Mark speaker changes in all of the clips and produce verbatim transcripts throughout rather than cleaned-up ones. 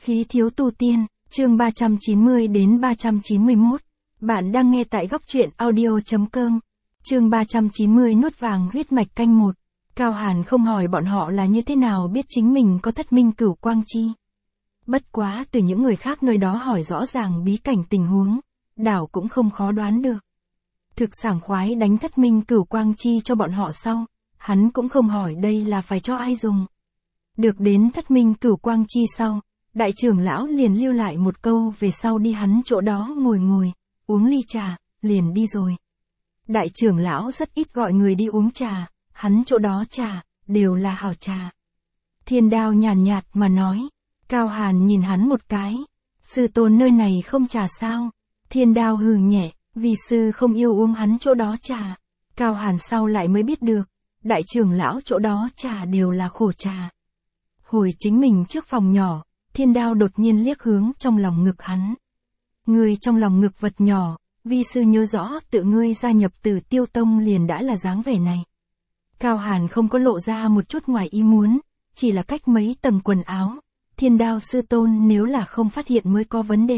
Speaker 1: Khí thiếu tu tiên, chương ba trăm chín mươi đến ba trăm chín mươi mốt. Bạn đang nghe tại góc truyện audio.com. Chương ba trăm chín mươi nuốt vàng huyết mạch canh một. Cao Hàn không hỏi bọn họ là như thế nào biết chính mình có thất minh cửu quang chi. Bất quá từ những người khác nơi đó hỏi rõ ràng bí cảnh tình huống, đảo cũng không khó đoán được. Thực sảng khoái đánh thất minh cửu quang chi cho bọn họ sau, hắn cũng không hỏi đây là phải cho ai dùng. Được đến thất minh cửu quang chi sau, đại trưởng lão liền lưu lại một câu về sau đi hắn chỗ đó ngồi ngồi, uống ly trà, liền đi rồi. Đại trưởng lão rất ít gọi người đi uống trà, hắn chỗ đó trà, đều là hảo trà. Thiên Đao nhàn nhạt mà nói. Cao Hàn nhìn hắn một cái. Sư tôn nơi này không trà sao? Thiên Đao hừ nhẹ, vì sư không yêu uống hắn chỗ đó trà. Cao Hàn sau lại mới biết được, đại trưởng lão chỗ đó trà đều là khổ trà. Hồi chính mình trước phòng nhỏ, Thiên Đao đột nhiên liếc hướng trong lòng ngực hắn. Ngươi trong lòng ngực vật nhỏ, vi sư nhớ rõ tự ngươi gia nhập Tử Tiêu Tông liền đã là dáng vẻ này. Cao Hàn không có lộ ra một chút ngoài ý muốn, chỉ là cách mấy tầng quần áo. Thiên Đao sư tôn nếu là không phát hiện mới có vấn đề.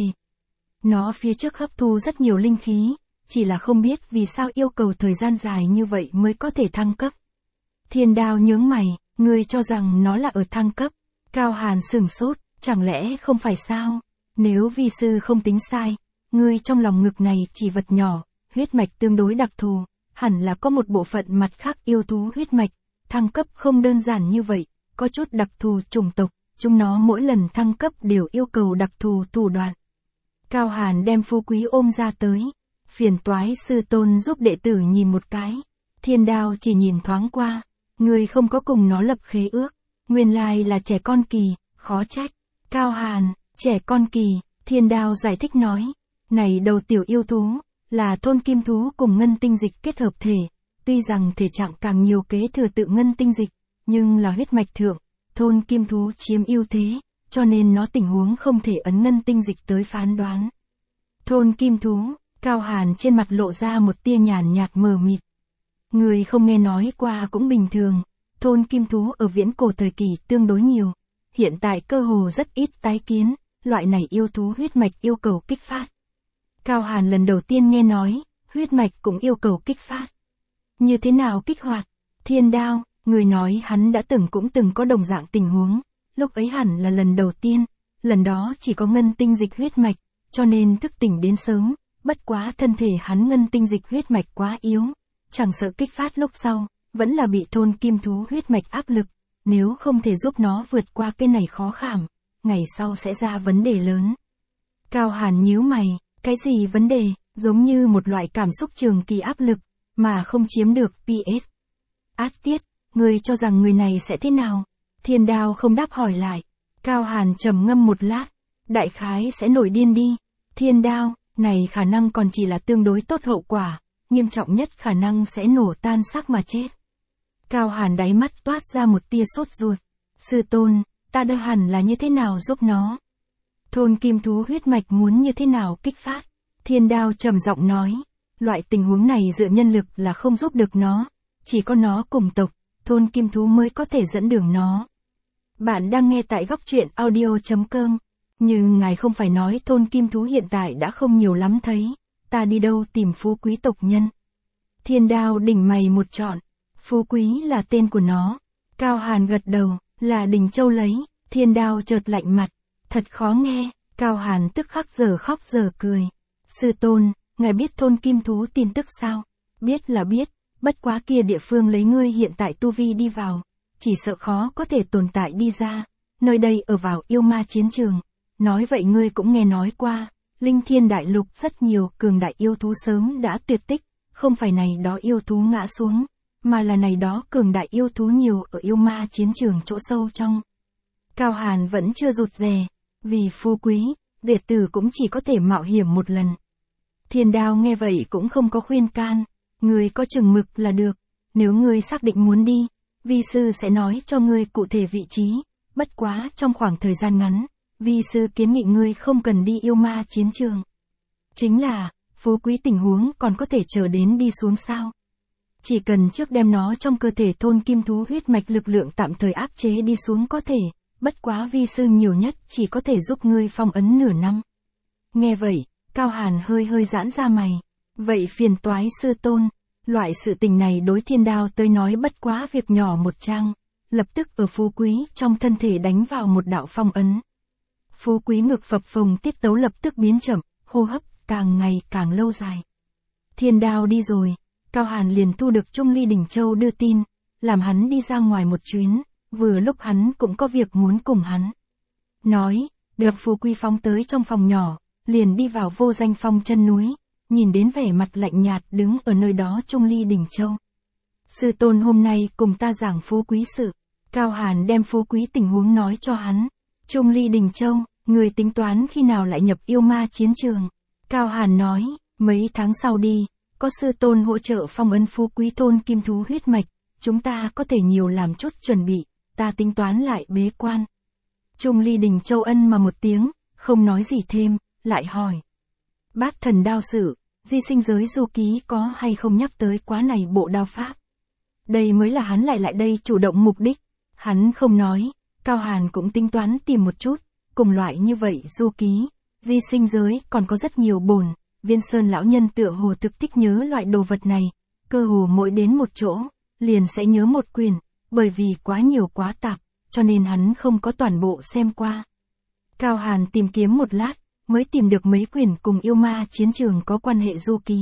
Speaker 1: Nó phía trước hấp thu rất nhiều linh khí, chỉ là không biết vì sao yêu cầu thời gian dài như vậy mới có thể thăng cấp. Thiên Đao nhướng mày, ngươi cho rằng nó là ở thăng cấp. Cao Hàn sửng sốt, chẳng lẽ không phải sao? Nếu vi sư không tính sai, ngươi trong lòng ngực này chỉ vật nhỏ, huyết mạch tương đối đặc thù, hẳn là có một bộ phận mặt khác yêu thú huyết mạch, thăng cấp không đơn giản như vậy, có chút đặc thù chủng tộc, chúng nó mỗi lần thăng cấp đều yêu cầu đặc thù thủ đoạn. Cao Hàn đem Phú Quý ôm ra tới, phiền toái sư tôn giúp đệ tử nhìn một cái. Thiên Đao chỉ nhìn thoáng qua, người không có cùng nó lập khế ước, nguyên lai là trẻ con kỳ, khó trách. Cao Hàn, trẻ con kỳ, Thiên Đao giải thích nói, này đầu tiểu yêu thú, là thôn kim thú cùng ngân tinh dịch kết hợp thể, tuy rằng thể trạng càng nhiều kế thừa tự ngân tinh dịch, nhưng là huyết mạch thượng, thôn kim thú chiếm ưu thế, cho nên nó tình huống không thể ấn ngân tinh dịch tới phán đoán. Thôn kim thú, Cao Hàn trên mặt lộ ra một tia nhàn nhạt mờ mịt. Người không nghe nói qua cũng bình thường, thôn kim thú ở viễn cổ thời kỳ tương đối nhiều, hiện tại cơ hồ rất ít tái kiến, loại này yêu thú huyết mạch yêu cầu kích phát. Cao Hàn lần đầu tiên nghe nói, huyết mạch cũng yêu cầu kích phát. Như thế nào kích hoạt? Thiên Đao, người nói hắn đã từng cũng từng có đồng dạng tình huống, lúc ấy hẳn là lần đầu tiên, lần đó chỉ có ngân tinh dịch huyết mạch, cho nên thức tỉnh đến sớm, bất quá thân thể hắn ngân tinh dịch huyết mạch quá yếu, chẳng sợ kích phát lúc sau, vẫn là bị thôn kim thú huyết mạch áp lực, nếu không thể giúp nó vượt qua cái này khó khảm, ngày sau sẽ ra vấn đề lớn. Cao Hàn nhíu mày, cái gì vấn đề, giống như một loại cảm xúc trường kỳ áp lực, mà không chiếm được pê ét. Át tiết, người cho rằng người này sẽ thế nào? Thiên Đao không đáp hỏi lại. Cao Hàn trầm ngâm một lát, đại khái sẽ nổi điên đi. Thiên Đao, này khả năng còn chỉ là tương đối tốt hậu quả, nghiêm trọng nhất khả năng sẽ nổ tan xác mà chết. Cao Hàn đáy mắt toát ra một tia sốt ruột. Sư tôn, ta đây hẳn là như thế nào giúp nó? Thôn kim thú huyết mạch muốn như thế nào kích phát? Thiên Đao trầm giọng nói, loại tình huống này dựa nhân lực là không giúp được nó, chỉ có nó cùng tộc, thôn kim thú mới có thể dẫn đường nó. Bạn đang nghe tại góc truyện audio.com, nhưng ngài không phải nói thôn kim thú hiện tại đã không nhiều lắm thấy, ta đi đâu tìm phú quý tộc nhân? Thiên Đao đỉnh mày một trọn, phú quý là tên của nó. Cao Hàn gật đầu, là Đình Châu lấy. Thiên Đao chợt lạnh mặt, thật khó nghe. Cao Hàn tức khắc giờ khóc giờ cười. Sư tôn, ngài biết thôn kim thú tin tức sao? Biết là biết, bất quá kia địa phương lấy ngươi hiện tại tu vi đi vào, chỉ sợ khó có thể tồn tại đi ra, nơi đây ở vào yêu ma chiến trường. Nói vậy ngươi cũng nghe nói qua, Linh Thiên Đại Lục rất nhiều cường đại yêu thú sớm đã tuyệt tích, không phải này đó yêu thú ngã xuống, mà là này đó cường đại yêu thú nhiều ở yêu ma chiến trường chỗ sâu trong. Cao Hàn vẫn chưa rụt rè, vì phú quý, đệ tử cũng chỉ có thể mạo hiểm một lần. Thiên Đao nghe vậy cũng không có khuyên can, ngươi có chừng mực là được, nếu ngươi xác định muốn đi, vi sư sẽ nói cho ngươi cụ thể vị trí, bất quá trong khoảng thời gian ngắn, vi sư kiến nghị ngươi không cần đi yêu ma chiến trường. Chính là, phú quý tình huống còn có thể chờ đến đi xuống sao? Chỉ cần trước đem nó trong cơ thể thôn kim thú huyết mạch lực lượng tạm thời áp chế đi xuống có thể, bất quá vi sư nhiều nhất chỉ có thể giúp ngươi phong ấn nửa năm. Nghe vậy, Cao Hàn hơi hơi giãn ra mày. Vậy phiền toái sư tôn, loại sự tình này đối Thiên Đao tới nói bất quá việc nhỏ một trang, lập tức ở Phú Quý trong thân thể đánh vào một đạo phong ấn. Phú Quý ngực phập phồng, tiết tấu lập tức biến chậm, hô hấp càng ngày càng lâu dài. Thiên Đao đi rồi, Cao Hàn liền thu được Trung Ly Đình Châu đưa tin, làm hắn đi ra ngoài một chuyến, vừa lúc hắn cũng có việc muốn cùng hắn. Nói, được Phú Quý phóng tới trong phòng nhỏ, liền đi vào Vô Danh Phong chân núi, nhìn đến vẻ mặt lạnh nhạt đứng ở nơi đó Trung Ly Đình Châu. Sư tôn hôm nay cùng ta giảng Phú Quý sự. Cao Hàn đem Phú Quý tình huống nói cho hắn. Trung Ly Đình Châu, người tính toán khi nào lại nhập yêu ma chiến trường. Cao Hàn nói, mấy tháng sau đi, có sư tôn hỗ trợ phong ấn Phú Quý thôn kim thú huyết mạch, chúng ta có thể nhiều làm chút chuẩn bị, ta tính toán lại bế quan. Trung Ly Đình Châu ân mà một tiếng, không nói gì thêm, lại hỏi. Bát thần đao sự, di sinh giới du ký có hay không nhắc tới quá này bộ đao pháp. Đây mới là hắn lại lại đây chủ động mục đích. Hắn không nói, Cao Hàn cũng tính toán tìm một chút, cùng loại như vậy du ký, di sinh giới còn có rất nhiều bổn, Viên Sơn lão nhân tựa hồ thực thích nhớ loại đồ vật này, cơ hồ mỗi đến một chỗ, liền sẽ nhớ một quyển, bởi vì quá nhiều quá tạp, cho nên hắn không có toàn bộ xem qua. Cao Hàn tìm kiếm một lát, mới tìm được mấy quyển cùng yêu ma chiến trường có quan hệ du ký.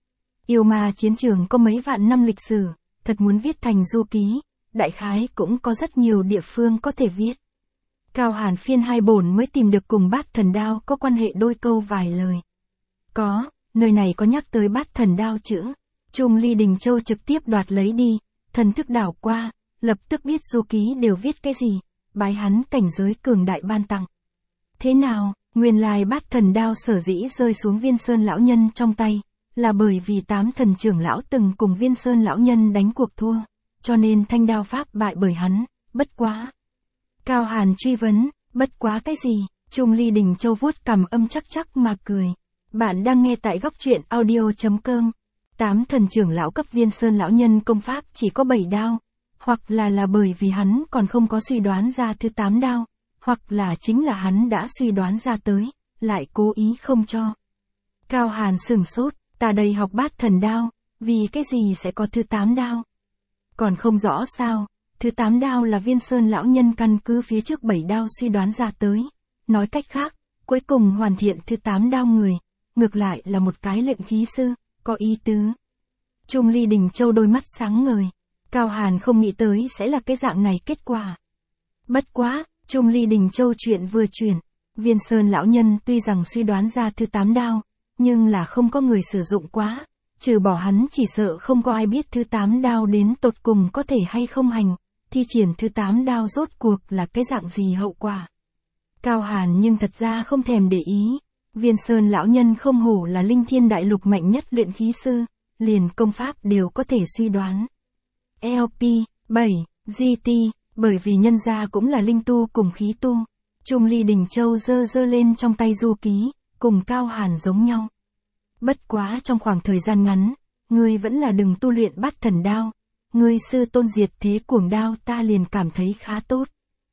Speaker 1: Yêu ma chiến trường có mấy vạn năm lịch sử, thật muốn viết thành du ký, đại khái cũng có rất nhiều địa phương có thể viết. Cao Hàn phiên hai bổn mới tìm được cùng bát thần đao có quan hệ đôi câu vài lời. Có, nơi này có nhắc tới bát thần đao chữ. Trung Ly Đình Châu trực tiếp đoạt lấy đi, thần thức đảo qua, lập tức biết du ký đều viết cái gì, bái hắn cảnh giới cường đại ban tặng. Thế nào, nguyên lai bát thần đao sở dĩ rơi xuống Viên Sơn lão nhân trong tay, là bởi vì tám thần trưởng lão từng cùng Viên Sơn lão nhân đánh cuộc thua, cho nên thanh đao pháp bại bởi hắn, bất quá. Cao Hàn truy vấn, bất quá cái gì? Trung Ly Đình Châu vuốt cằm âm chắc chắc mà cười. Bạn đang nghe tại góc truyện audio chấm com. Tám thần trưởng lão cấp Viên Sơn lão nhân công pháp chỉ có bảy đao, hoặc là là bởi vì hắn còn không có suy đoán ra thứ tám đao, hoặc là chính là hắn đã suy đoán ra tới, lại cố ý không cho. Cao Hàn sửng sốt, ta đây học bát thần đao, vì cái gì sẽ có thứ tám đao? Còn không rõ sao, thứ tám đao là Viên Sơn lão nhân căn cứ phía trước bảy đao suy đoán ra tới. Nói cách khác, cuối cùng hoàn thiện thứ tám đao người, ngược lại là một cái luyện khí sư, có ý tứ. Trung Ly Đình Châu đôi mắt sáng ngời, Cao Hàn không nghĩ tới sẽ là cái dạng này kết quả. Bất quá, Trung Ly Đình Châu chuyện vừa chuyển, Viên Sơn lão nhân tuy rằng suy đoán ra thứ tám đao, nhưng là không có người sử dụng quá, trừ bỏ hắn chỉ sợ không có ai biết thứ tám đao đến tột cùng có thể hay không hành, thi triển thứ tám đao rốt cuộc là cái dạng gì hậu quả. Cao Hàn nhưng thật ra không thèm để ý, Viên Sơn lão nhân không hổ là linh thiên đại lục mạnh nhất luyện khí sư, liền công pháp đều có thể suy đoán. lờ pê, bảy, giê tê, bởi vì nhân gia cũng là linh tu cùng khí tu. Trung Ly Đình Châu giơ giơ lên trong tay du ký, cùng Cao Hàn giống nhau. Bất quá trong khoảng thời gian ngắn, ngươi vẫn là đừng tu luyện bát thần đao, ngươi sư tôn diệt thế cuồng đao ta liền cảm thấy khá tốt.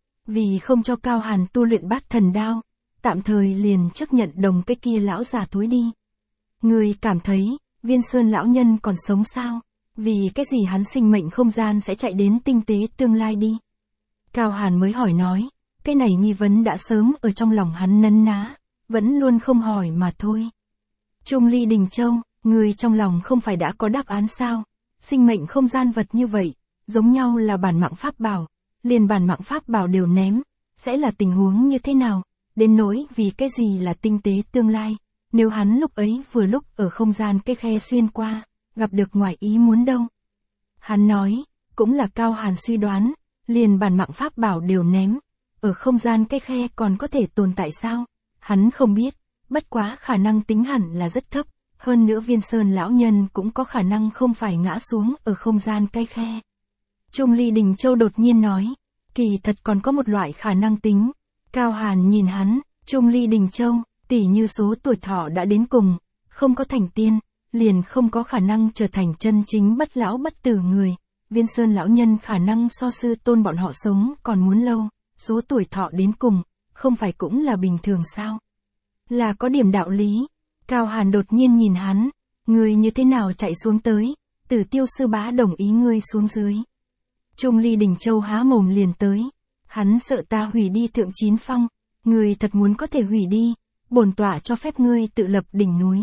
Speaker 1: Vì không cho Cao Hàn tu luyện bát thần đao, tạm thời liền chấp nhận đồng cái kia lão già thối đi. Ngươi cảm thấy, Viên Sơn lão nhân còn sống sao? Vì cái gì hắn sinh mệnh không gian sẽ chạy đến tinh tế tương lai đi? Cao Hàn mới hỏi nói, cái này nghi vấn đã sớm ở trong lòng hắn nấn ná, vẫn luôn không hỏi mà thôi. Trung Ly Đình Châu, người trong lòng không phải đã có đáp án sao? Sinh mệnh không gian vật như vậy, giống nhau là bản mạng pháp bảo, liền bản mạng pháp bảo đều ném, sẽ là tình huống như thế nào? Đến nỗi vì cái gì là tinh tế tương lai, nếu hắn lúc ấy vừa lúc ở không gian cái khe xuyên qua, gặp được ngoài ý muốn đâu. Hắn nói, cũng là Cao Hàn suy đoán, liền bản mạng pháp bảo đều ném, ở không gian cái khe còn có thể tồn tại sao? Hắn không biết, bất quá khả năng tính hẳn là rất thấp, hơn nữa Viên Sơn lão nhân cũng có khả năng không phải ngã xuống ở không gian cái khe. Trung Ly Đình Châu đột nhiên nói, kỳ thật còn có một loại khả năng tính. Cao Hàn nhìn hắn, Trung Ly Đình Châu, tỉ như số tuổi thọ đã đến cùng, không có thành tiên, liền không có khả năng trở thành chân chính bất lão bất tử người. Viên Sơn lão nhân khả năng so sư tôn bọn họ sống còn muốn lâu, số tuổi thọ đến cùng, không phải cũng là bình thường sao? Là có điểm đạo lý. Cao Hàn đột nhiên nhìn hắn, ngươi như thế nào chạy xuống tới, Tử Tiêu sư bá đồng ý ngươi xuống dưới. Trung Ly Đình Châu há mồm liền tới, hắn sợ ta hủy đi thượng chín phong, ngươi thật muốn có thể hủy đi, bổn tọa cho phép ngươi tự lập đỉnh núi.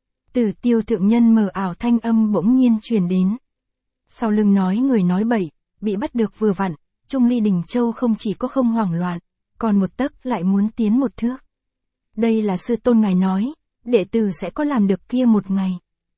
Speaker 1: Tử Tiêu thượng nhân mờ ảo thanh âm bỗng nhiên truyền đến. Sau lưng nói người nói bậy, bị bắt được vừa vặn, Trung Ly Đình Châu không chỉ có không hoảng loạn, còn một tấc lại muốn tiến một thước. Đây là sư tôn ngài nói, đệ tử sẽ có làm được kia một ngày.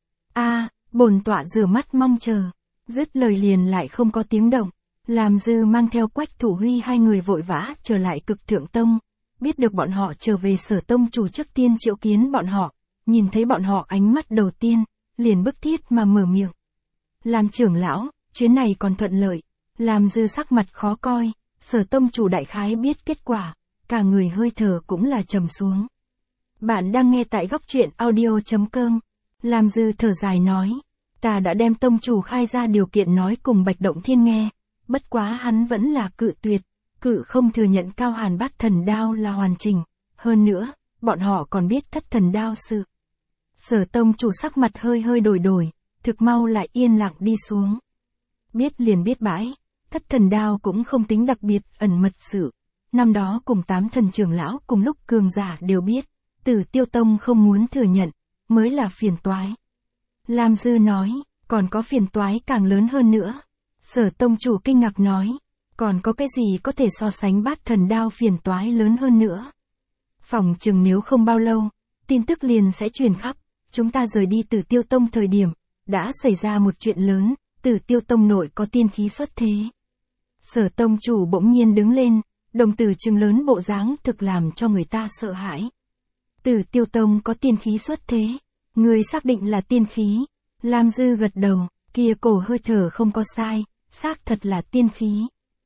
Speaker 1: A, bổn tọa rửa mắt mong chờ. Dứt lời liền lại không có tiếng động. Làm Dư mang theo Quách Thủ Huy hai người vội vã trở lại Cực Thượng Tông, biết được bọn họ trở về Sở tông chủ trước tiên triệu kiến bọn họ, nhìn thấy bọn họ ánh mắt đầu tiên, liền bức thiết mà mở miệng. Làm trưởng lão, chuyến này còn thuận lợi. Làm Dư sắc mặt khó coi, Sở tông chủ đại khái biết kết quả, cả người hơi thở cũng là trầm xuống. Bạn đang nghe tại góc truyện audio chấm com. Làm Dư thở dài nói, ta đã đem tông chủ khai ra điều kiện nói cùng Bạch Động Thiên nghe, bất quá hắn vẫn là cự tuyệt, cự không thừa nhận Cao Hàn Bát Thần Đao là hoàn chỉnh, hơn nữa, bọn họ còn biết Thất Thần Đao sự. Sở tông chủ sắc mặt hơi hơi đổi đổi, thực mau lại yên lặng đi xuống. Biết liền biết bãi, Thất Thần Đao cũng không tính đặc biệt ẩn mật sự. Năm đó cùng tám thần trưởng lão cùng lúc cường giả đều biết, Tử Tiêu Tông không muốn thừa nhận, mới là phiền toái. Lam Dư nói, còn có phiền toái càng lớn hơn nữa. Sở tông chủ kinh ngạc nói, còn có cái gì có thể so sánh Bát Thần Đao phiền toái lớn hơn nữa. Phỏng chừng nếu không bao lâu, tin tức liền sẽ truyền khắp, chúng ta rời đi Tử Tiêu Tông thời điểm, đã xảy ra một chuyện lớn, Tử Tiêu Tông nội có tiên khí xuất thế. Sở tông chủ bỗng nhiên đứng lên, đồng tử trừng lớn bộ dáng thực làm cho người ta sợ hãi. Tử Tiêu Tông có tiên khí xuất thế, người xác định là tiên khí. Lam Dư gật đầu, kia cổ hơi thở không có sai, xác thật là tiên khí.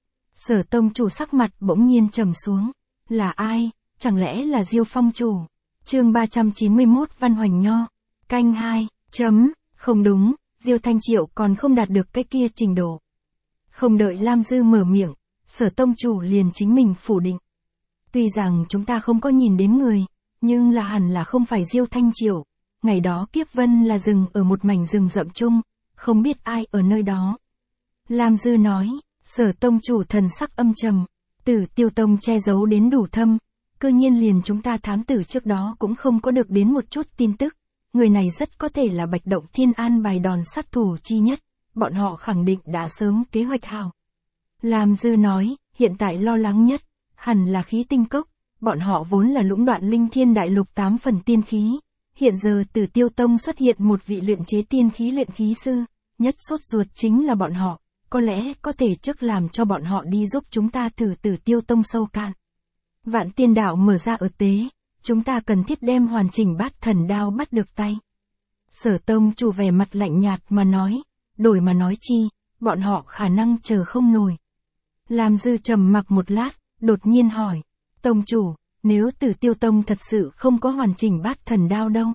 Speaker 1: Sở tông chủ sắc mặt bỗng nhiên trầm xuống, là ai, chẳng lẽ là Diêu Phong chủ? Chương ba trăm chín mươi mốt Văn Hoành Nho, canh hai, chấm, không đúng, Diêu Thanh Triệu còn không đạt được cái kia trình độ. Không đợi Lam Dư mở miệng, Sở tông chủ liền chính mình phủ định. Tuy rằng chúng ta không có nhìn đến người, nhưng là hẳn là không phải Diêu Thanh Triệu. Ngày đó Kiếp Vân là dừng ở một mảnh rừng rậm chung, không biết ai ở nơi đó. Lam Dư nói, Sở tông chủ thần sắc âm trầm, Tử Tiêu Tông che giấu đến đủ thâm, cơ nhiên liền chúng ta thám tử trước đó cũng không có được đến một chút tin tức. Người này rất có thể là Bạch Động Thiên an bài đòn sát thủ chi nhất, bọn họ khẳng định đã sớm kế hoạch hảo. Lam Dư nói, hiện tại lo lắng nhất, hẳn là khí tinh cốc, bọn họ vốn là lũng đoạn linh thiên đại lục tám phần tiên khí. Hiện giờ Tử Tiêu Tông xuất hiện một vị luyện chế tiên khí luyện khí sư, nhất sốt ruột chính là bọn họ, có lẽ có thể trước làm cho bọn họ đi giúp chúng ta thử Tử Tiêu Tông sâu cạn. Vạn tiên đạo mở ra ở tế, chúng ta cần thiết đem hoàn chỉnh Bát Thần Đao bắt được tay. Sở tông chủ vẻ mặt lạnh nhạt mà nói, đổi mà nói chi, bọn họ khả năng chờ không nổi. Lam Dư trầm mặc một lát, đột nhiên hỏi, tông chủ, nếu Tử Tiêu Tông thật sự không có hoàn chỉnh Bát Thần Đao đâu?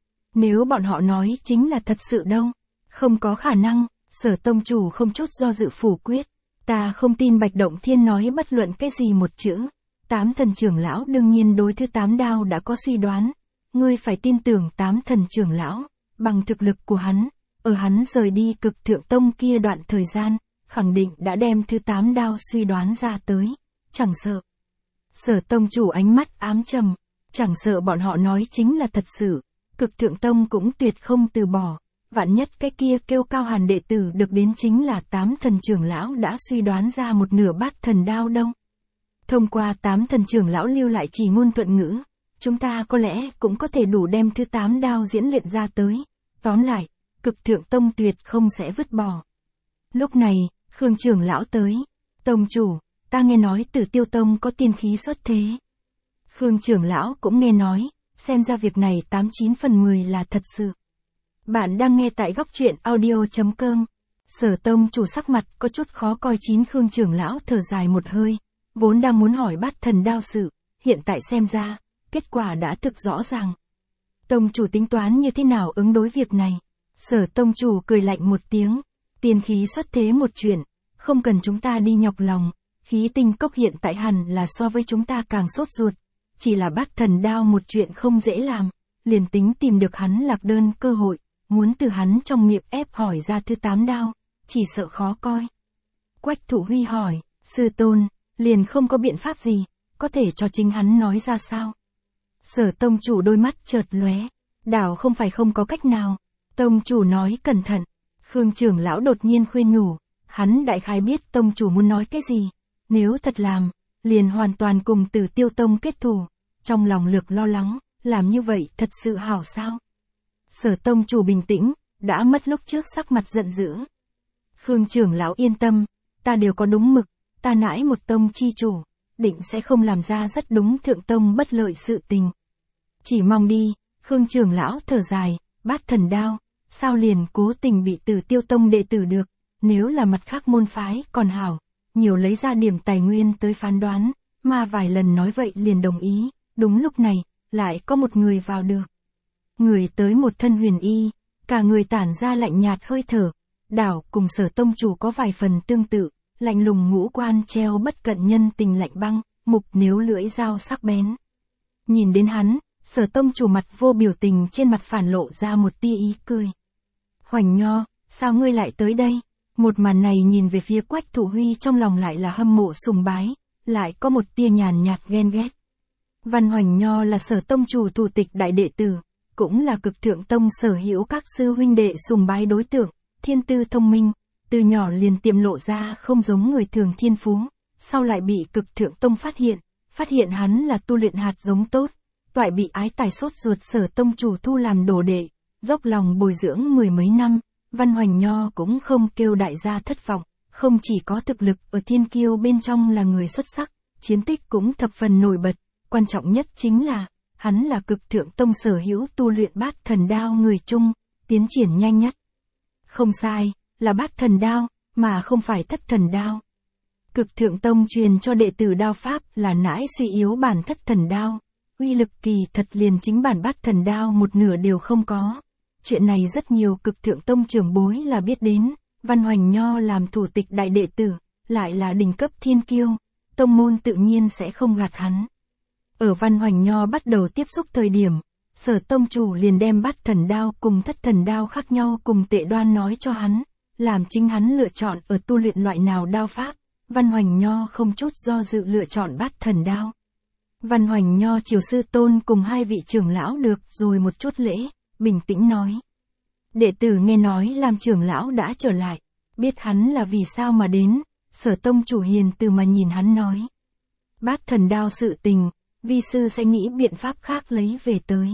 Speaker 1: Nếu bọn họ nói chính là thật sự đâu? Không có khả năng, Sở tông chủ không chút do dự phủ quyết. Ta không tin Bạch Động Thiên nói bất luận cái gì một chữ. Tám thần trưởng lão đương nhiên đối thứ tám đao đã có suy đoán. Ngươi phải tin tưởng tám thần trưởng lão, bằng thực lực của hắn, ở hắn rời đi Cực Thượng Tông kia đoạn thời gian, khẳng định đã đem thứ tám đao suy đoán ra tới, chẳng sợ. Sở tông chủ ánh mắt ám trầm, chẳng sợ bọn họ nói chính là thật sự, Cực Thượng Tông cũng tuyệt không từ bỏ, vạn nhất cái kia kêu Cao Hàn đệ tử được đến chính là tám thần trưởng lão đã suy đoán ra một nửa Bát Thần Đao đâu. Thông qua tám thần trưởng lão lưu lại chỉ ngôn thuận ngữ, chúng ta có lẽ cũng có thể đủ đem thứ tám đao diễn luyện ra tới. Tóm lại, Cực Thượng Tông tuyệt không sẽ vứt bỏ. Lúc này, Khương trưởng lão tới. Tông chủ, ta nghe nói Tử Tiêu Tông có tiên khí xuất thế. Khương trưởng lão cũng nghe nói, xem ra việc này tám chín phần mười là thật sự. Bạn đang nghe tại góc truyện audio chấm com. Sở tông chủ sắc mặt có chút khó coi. Chín Khương trưởng lão thở dài một hơi, vốn đang muốn hỏi Bát Thần Đao sự, hiện tại xem ra, kết quả đã thực rõ ràng. Tông chủ tính toán như thế nào ứng đối việc này? Sở tông chủ cười lạnh một tiếng, tiên khí xuất thế một chuyện, không cần chúng ta đi nhọc lòng, khí tinh cốc hiện tại hẳn là so với chúng ta càng sốt ruột. Chỉ là Bát Thần Đao một chuyện không dễ làm, liền tính tìm được hắn lạc đơn cơ hội, muốn từ hắn trong miệng ép hỏi ra thứ tám đao, chỉ sợ khó coi. Quách Thụ Huy hỏi, sư tôn, liền không có biện pháp gì, có thể cho chính hắn nói ra sao? Sở tông chủ đôi mắt chợt lóe, đảo không phải không có cách nào. Tông chủ nói cẩn thận. Khương trưởng lão đột nhiên khuyên nhủ, hắn đại khái biết tông chủ muốn nói cái gì, nếu thật làm, liền hoàn toàn cùng Tử Tiêu Tông kết thù. Trong lòng lược lo lắng, làm như vậy thật sự hảo sao? Sở tông chủ bình tĩnh, đã mất lúc trước sắc mặt giận dữ. Khương trưởng lão yên tâm, ta đều có đúng mực, ta nãi một tông chi chủ, định sẽ không làm ra rất đúng thượng tông bất lợi sự tình. Chỉ mong đi. Khương trưởng lão thở dài, Bát Thần Đao, sao liền cố tình bị Tử Tiêu Tông đệ tử được, nếu là mặt khác môn phái còn hảo, nhiều lấy ra điểm tài nguyên tới phán đoán, mà vài lần nói vậy liền đồng ý, đúng lúc này, lại có một người vào được. Người tới một thân huyền y, cả người tản ra lạnh nhạt hơi thở, đảo cùng Sở tông chủ có vài phần tương tự, lạnh lùng ngũ quan treo bất cận nhân tình lạnh băng, mục nếu lưỡi dao sắc bén. Nhìn đến hắn, Sở tông chủ mặt vô biểu tình trên mặt phản lộ ra một tia ý cười. Hoành Nho, sao ngươi lại tới đây? Một màn này nhìn về phía Quách Thụ Huy trong lòng lại là hâm mộ sùng bái, lại có một tia nhàn nhạt ghen ghét. Văn Hoành Nho là Sở tông chủ thủ tịch đại đệ tử, cũng là Cực Thượng Tông sở hữu các sư huynh đệ sùng bái đối tượng, thiên tư thông minh, từ nhỏ liền tiềm lộ ra không giống người thường thiên phú, sau lại bị Cực Thượng Tông phát hiện, phát hiện hắn là tu luyện hạt giống tốt. Toại bị ái tài sốt ruột Sở tông chủ thu làm đồ đệ, dốc lòng bồi dưỡng mười mấy năm, Văn Hoành Nho cũng không kêu đại gia thất vọng, không chỉ có thực lực ở thiên kiêu bên trong là người xuất sắc, chiến tích cũng thập phần nổi bật, quan trọng nhất chính là, hắn là Cực Thượng Tông sở hữu tu luyện Bát Thần Đao người chung, tiến triển nhanh nhất. Không sai, là Bát Thần Đao, mà không phải Thất Thần Đao. Cực Thượng Tông truyền cho đệ tử đao pháp là nãi suy yếu bản Thất Thần Đao. Uy lực kỳ thật liền chính bản Bát Thần Đao một nửa đều không có. Chuyện này rất nhiều Cực Thượng Tông trưởng bối là biết đến, Văn Hoành Nho làm thủ tịch đại đệ tử, lại là đỉnh cấp thiên kiêu, tông môn tự nhiên sẽ không gạt hắn. Ở Văn Hoành Nho bắt đầu tiếp xúc thời điểm, Sở tông chủ liền đem Bát Thần Đao cùng Thất Thần Đao khác nhau cùng tệ đoan nói cho hắn, làm chính hắn lựa chọn ở tu luyện loại nào đao pháp, Văn Hoành Nho không chút do dự lựa chọn Bát Thần Đao. Văn Hoành Nho chiều sư tôn cùng hai vị trưởng lão được rồi một chút lễ, bình tĩnh nói. Đệ tử nghe nói làm trưởng lão đã trở lại, biết hắn là vì sao mà đến, Sở tông chủ hiền từ mà nhìn hắn nói. Bát Thần Đao sự tình, vi sư sẽ nghĩ biện pháp khác lấy về tới.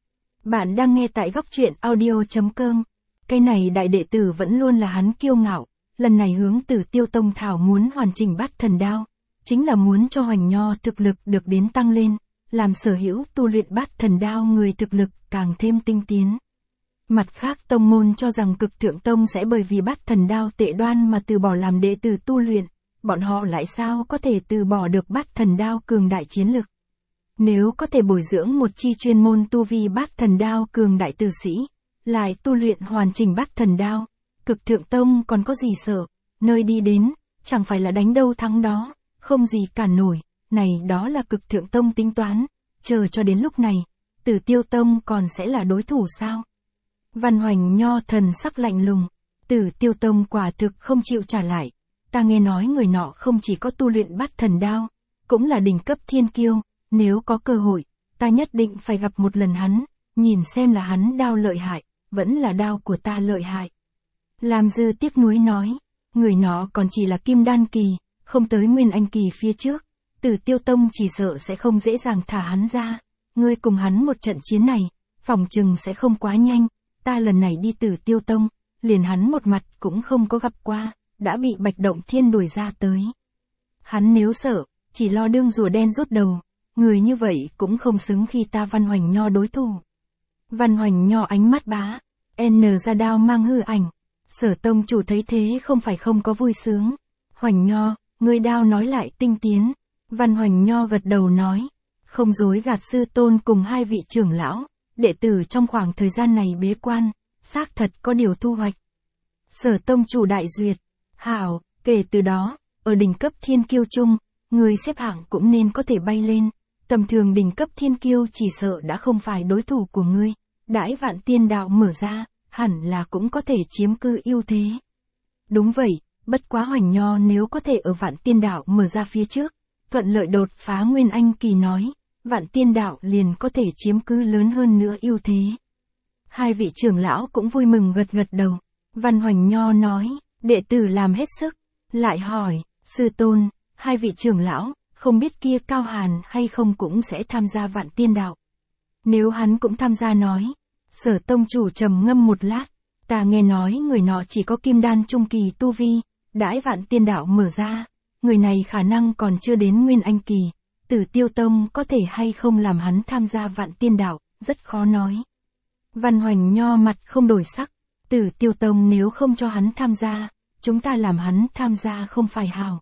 Speaker 1: Bạn đang nghe tại góc truyện audio chấm com. Cái này đại đệ tử vẫn luôn là hắn kiêu ngạo, lần này hướng Tử Tiêu Tông thảo muốn hoàn chỉnh Bát Thần Đao, chính là muốn cho Hoành Nho thực lực được đến tăng lên, làm sở hữu tu luyện Bát Thần Đao người thực lực càng thêm tinh tiến. Mặt khác tông môn cho rằng Cực Thượng Tông sẽ bởi vì Bát Thần Đao tệ đoan mà từ bỏ làm đệ tử tu luyện, bọn họ lại sao có thể từ bỏ được Bát Thần Đao cường đại chiến lực. Nếu có thể bồi dưỡng một chi chuyên môn tu vi Bát Thần Đao cường đại tử sĩ, lại tu luyện hoàn chỉnh Bát Thần Đao, Cực Thượng Tông còn có gì sợ, nơi đi đến, chẳng phải là đánh đâu thắng đó, không gì cản nổi, này đó là Cực Thượng Tông tính toán, chờ cho đến lúc này, Tử Tiêu Tông còn sẽ là đối thủ sao? Văn Hoành Nho thần sắc lạnh lùng, Tử Tiêu Tông quả thực không chịu trả lại, ta nghe nói người nọ không chỉ có tu luyện Bát Thần Đao, cũng là đỉnh cấp thiên kiêu, nếu có cơ hội, ta nhất định phải gặp một lần hắn, nhìn xem là hắn đao lợi hại, vẫn là đao của ta lợi hại. Lam Dư tiếc nuối nói, người nọ còn chỉ là kim đan kỳ, không tới nguyên anh kỳ phía trước, Tử Tiêu Tông chỉ sợ sẽ không dễ dàng thả hắn ra, ngươi cùng hắn một trận chiến này, phòng chừng sẽ không quá nhanh, ta lần này đi Tử Tiêu Tông, liền hắn một mặt cũng không có gặp qua, đã bị Bạch Động Thiên đuổi ra tới. Hắn nếu sợ, chỉ lo đương rùa đen rút đầu, người như vậy cũng không xứng khi ta Văn Hoành Nho đối thủ. Văn Hoành Nho ánh mắt bá, N ra đao mang hư ảnh, Sở tông chủ thấy thế không phải không có vui sướng. Hoành Nho, ngươi đao nói lại tinh tiến. Văn Hoành Nho gật đầu nói, không dối gạt sư tôn cùng hai vị trưởng lão, đệ tử trong khoảng thời gian này bế quan, xác thật có điều thu hoạch. Sở tông chủ đại duyệt, hảo, kể từ đó, ở đỉnh cấp thiên kiêu chung, người xếp hạng cũng nên có thể bay lên. Tầm thường đỉnh cấp thiên kiêu chỉ sợ đã không phải đối thủ của ngươi. Đãi vạn tiên đạo mở ra, hẳn là cũng có thể chiếm cư ưu thế. Đúng vậy, bất quá Hoành Nho nếu có thể ở vạn tiên đạo mở ra phía trước, thuận lợi đột phá Nguyên Anh kỳ nói, vạn tiên đạo liền có thể chiếm cứ lớn hơn nữa ưu thế. Hai vị trưởng lão cũng vui mừng gật gật đầu. Văn Hoành Nho nói, đệ tử làm hết sức, lại hỏi, sư tôn, hai vị trưởng lão, không biết kia Cao Hàn hay không cũng sẽ tham gia vạn tiên đạo. Nếu hắn cũng tham gia nói, Sở tông chủ trầm ngâm một lát, ta nghe nói người nọ chỉ có kim đan trung kỳ tu vi, đãi vạn tiên đạo mở ra, người này khả năng còn chưa đến Nguyên Anh kỳ, Tử Tiêu Tông có thể hay không làm hắn tham gia vạn tiên đạo, rất khó nói. Văn Hoành Nho mặt không đổi sắc, Tử Tiêu Tông nếu không cho hắn tham gia, chúng ta làm hắn tham gia không phải hảo.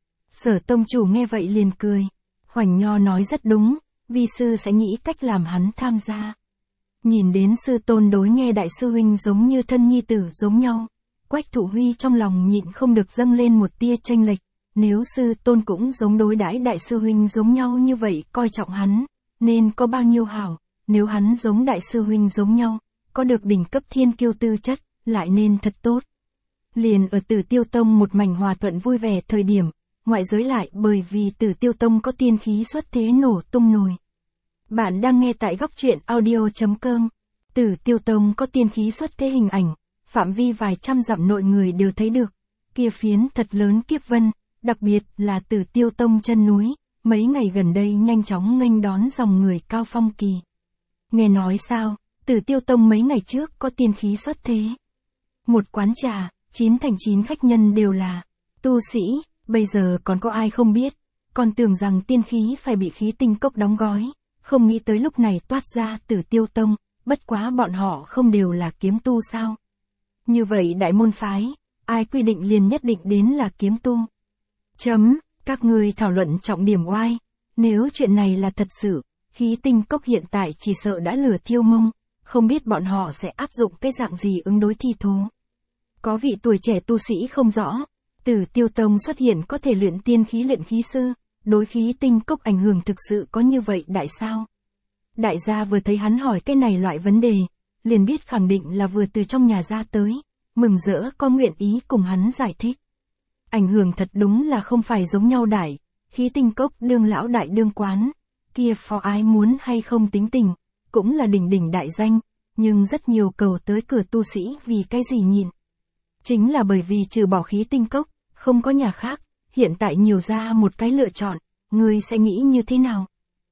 Speaker 1: Sở tông chủ nghe vậy liền cười, Hoành Nho nói rất đúng, vi sư sẽ nghĩ cách làm hắn tham gia. Nhìn đến sư tôn đối nghe đại sư huynh giống như thân nhi tử giống nhau, Quách Thụ Huy trong lòng nhịn không được dâng lên một tia chênh lệch, nếu sư tôn cũng giống đối đãi đại sư huynh giống nhau như vậy coi trọng hắn, nên có bao nhiêu hảo, nếu hắn giống đại sư huynh giống nhau, có được đỉnh cấp thiên kiêu tư chất, lại nên thật tốt. Liền ở Tử Tiêu Tông một mảnh hòa thuận vui vẻ thời điểm, ngoại giới lại bởi vì Tử Tiêu Tông có tiên khí xuất thế nổ tung nổi. Bạn đang nghe tại góc truyện audio chấm com. Tử Tiêu Tông có tiên khí xuất thế hình ảnh, phạm vi vài trăm dặm nội người đều thấy được. Kia phiến thật lớn kiếp vân, đặc biệt là Tử Tiêu Tông chân núi, mấy ngày gần đây nhanh chóng nghênh đón dòng người cao phong kỳ. Nghe nói sao, Tử Tiêu Tông mấy ngày trước có tiên khí xuất thế. Một quán trà, chín thành chín khách nhân đều là tu sĩ, bây giờ còn có ai không biết, còn tưởng rằng tiên khí phải bị khí tinh cốc đóng gói. Không nghĩ tới lúc này toát ra Tử Tiêu Tông, bất quá bọn họ không đều là kiếm tu sao. Như vậy đại môn phái, ai quy định liền nhất định đến là kiếm tu. Chấm, các người thảo luận trọng điểm oai, nếu chuyện này là thật sự, khí tinh cốc hiện tại chỉ sợ đã lửa thiêu mông, không biết bọn họ sẽ áp dụng cái dạng gì ứng đối thi thố. Có vị tuổi trẻ tu sĩ không rõ, Tử Tiêu Tông xuất hiện có thể luyện tiên khí luyện khí sư. Đối khí tinh cốc ảnh hưởng thực sự có như vậy đại sao? Đại gia vừa thấy hắn hỏi cái này loại vấn đề, liền biết khẳng định là vừa từ trong nhà ra tới, mừng rỡ có nguyện ý cùng hắn giải thích. Ảnh hưởng thật đúng là không phải giống nhau đại, khí tinh cốc đương lão đại đương quán, kia phó ái muốn hay không tính tình, cũng là đỉnh đỉnh đại danh, nhưng rất nhiều cầu tới cửa tu sĩ vì cái gì nhịn. Chính là bởi vì trừ bỏ khí tinh cốc, không có nhà khác. Hiện tại nhiều ra một cái lựa chọn, ngươi sẽ nghĩ như thế nào?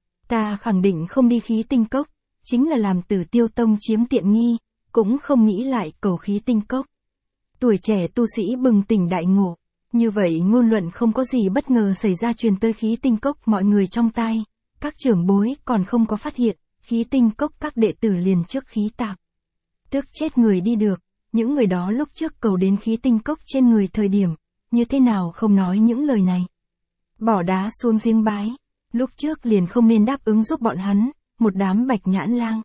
Speaker 1: Ta khẳng định không đi khí tinh cốc, chính là làm Tử Tiêu Tông chiếm tiện nghi, cũng không nghĩ lại cầu khí tinh cốc. Tuổi trẻ tu sĩ bừng tỉnh đại ngộ, như vậy ngôn luận không có gì bất ngờ xảy ra truyền tới khí tinh cốc mọi người trong tai, các trưởng bối còn không có phát hiện, khí tinh cốc các đệ tử liền trước khí tạc. Tức chết người đi được, những người đó lúc trước cầu đến khí tinh cốc trên người thời điểm. Như thế nào không nói những lời này. Bỏ đá xuống giếng bái, lúc trước liền không nên đáp ứng giúp bọn hắn, một đám bạch nhãn lang.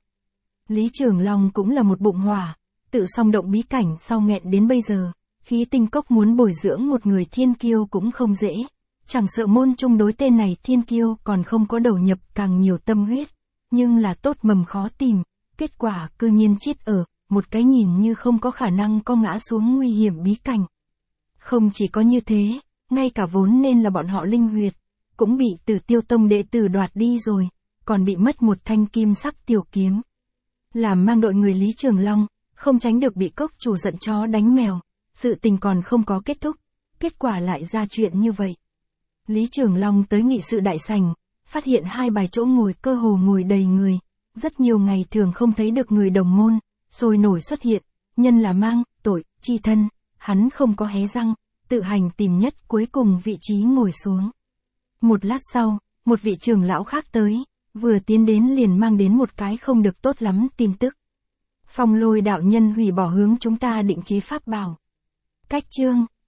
Speaker 1: Lý Trường Long cũng là một bụng hỏa, tự song động bí cảnh sau nghẹn đến bây giờ, khí tinh cốc muốn bồi dưỡng một người thiên kiêu cũng không dễ, chẳng sợ môn chung đối tên này thiên kiêu còn không có đầu nhập càng nhiều tâm huyết, nhưng là tốt mầm khó tìm, kết quả cư nhiên chết ở, một cái nhìn như không có khả năng có ngã xuống nguy hiểm bí cảnh. Không chỉ có như thế, ngay cả vốn nên là bọn họ linh huyệt, cũng bị Tử Tiêu Tông đệ tử đoạt đi rồi, còn bị mất một thanh kim sắc tiểu kiếm. Làm mang đội người Lý Trường Long, không tránh được bị cốc chủ giận chó đánh mèo, sự tình còn không có kết thúc, kết quả lại ra chuyện như vậy. Lý Trường Long tới nghị sự đại sảnh, phát hiện hai bài chỗ ngồi cơ hồ ngồi đầy người, rất nhiều ngày thường không thấy được người đồng môn, sôi nổi xuất hiện, nhân là mang, tội, chi thân. Hắn không có hé răng, tự hành tìm nhất cuối cùng vị trí ngồi xuống. Một lát sau, một vị trưởng lão khác tới, vừa tiến đến liền mang đến một cái không được tốt lắm tin tức. Phong Lôi đạo nhân hủy bỏ hướng chúng ta định chế pháp bảo. Cách chương